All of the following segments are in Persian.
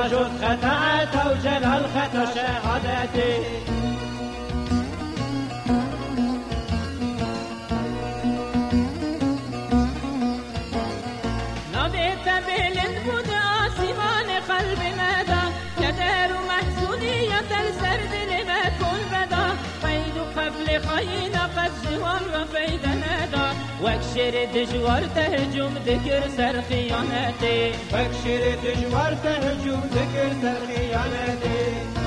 جد خطأت و جلال خطا شهادتی نادیت بلند بود آسمان قلب مدا کدر و محزونیت در سر دل مکن بدا قید و قبل خاین قد جوان و فیده ندا وکشر دجوار تهجم ذکر سر خیانتی وکشر دجوار تهجم ذکر سر خیانتی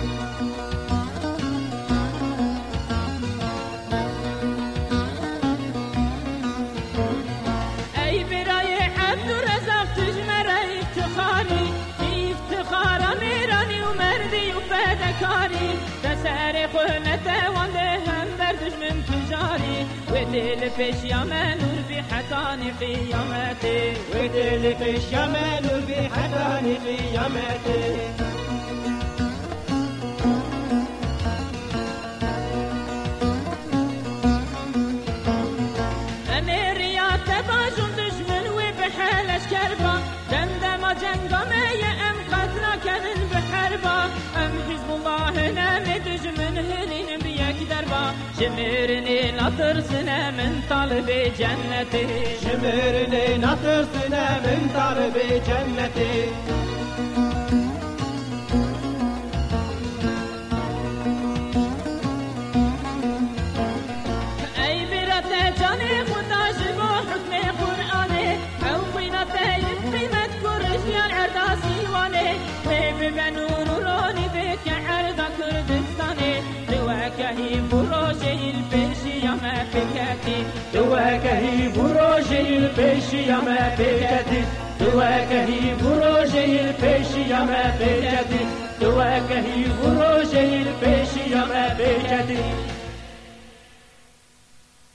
ای برای عبدالرزاق تجمره افتخاری افتخار میرانی و مردی و فدکاری تسر قهمت وانده هم بر دشمن تجاری و دل پیش یامه نور بی حتانی قیامتی و دل پیش یامه نور بی حتانی قیامتی دمدم جنگامه ام قتل کردن به حربا ام حزب الله نمی دجمن هنین بیک دربا شمرنی نترسنه من طالب جنتی شمرنی نترسنه من طالب جنتی ای برات جان خدا جبو حکم قرآنه او قیمت قیمت کرشیان عردا سیوانه و بنور رونی بک عردا کردستانه دوکهی بروجه البشی ما فکتی دوکهی بروجه البشی ما فکتی دوکهی بروجه البشی ما فکتی دوکهی بروجه البشی ما فکتی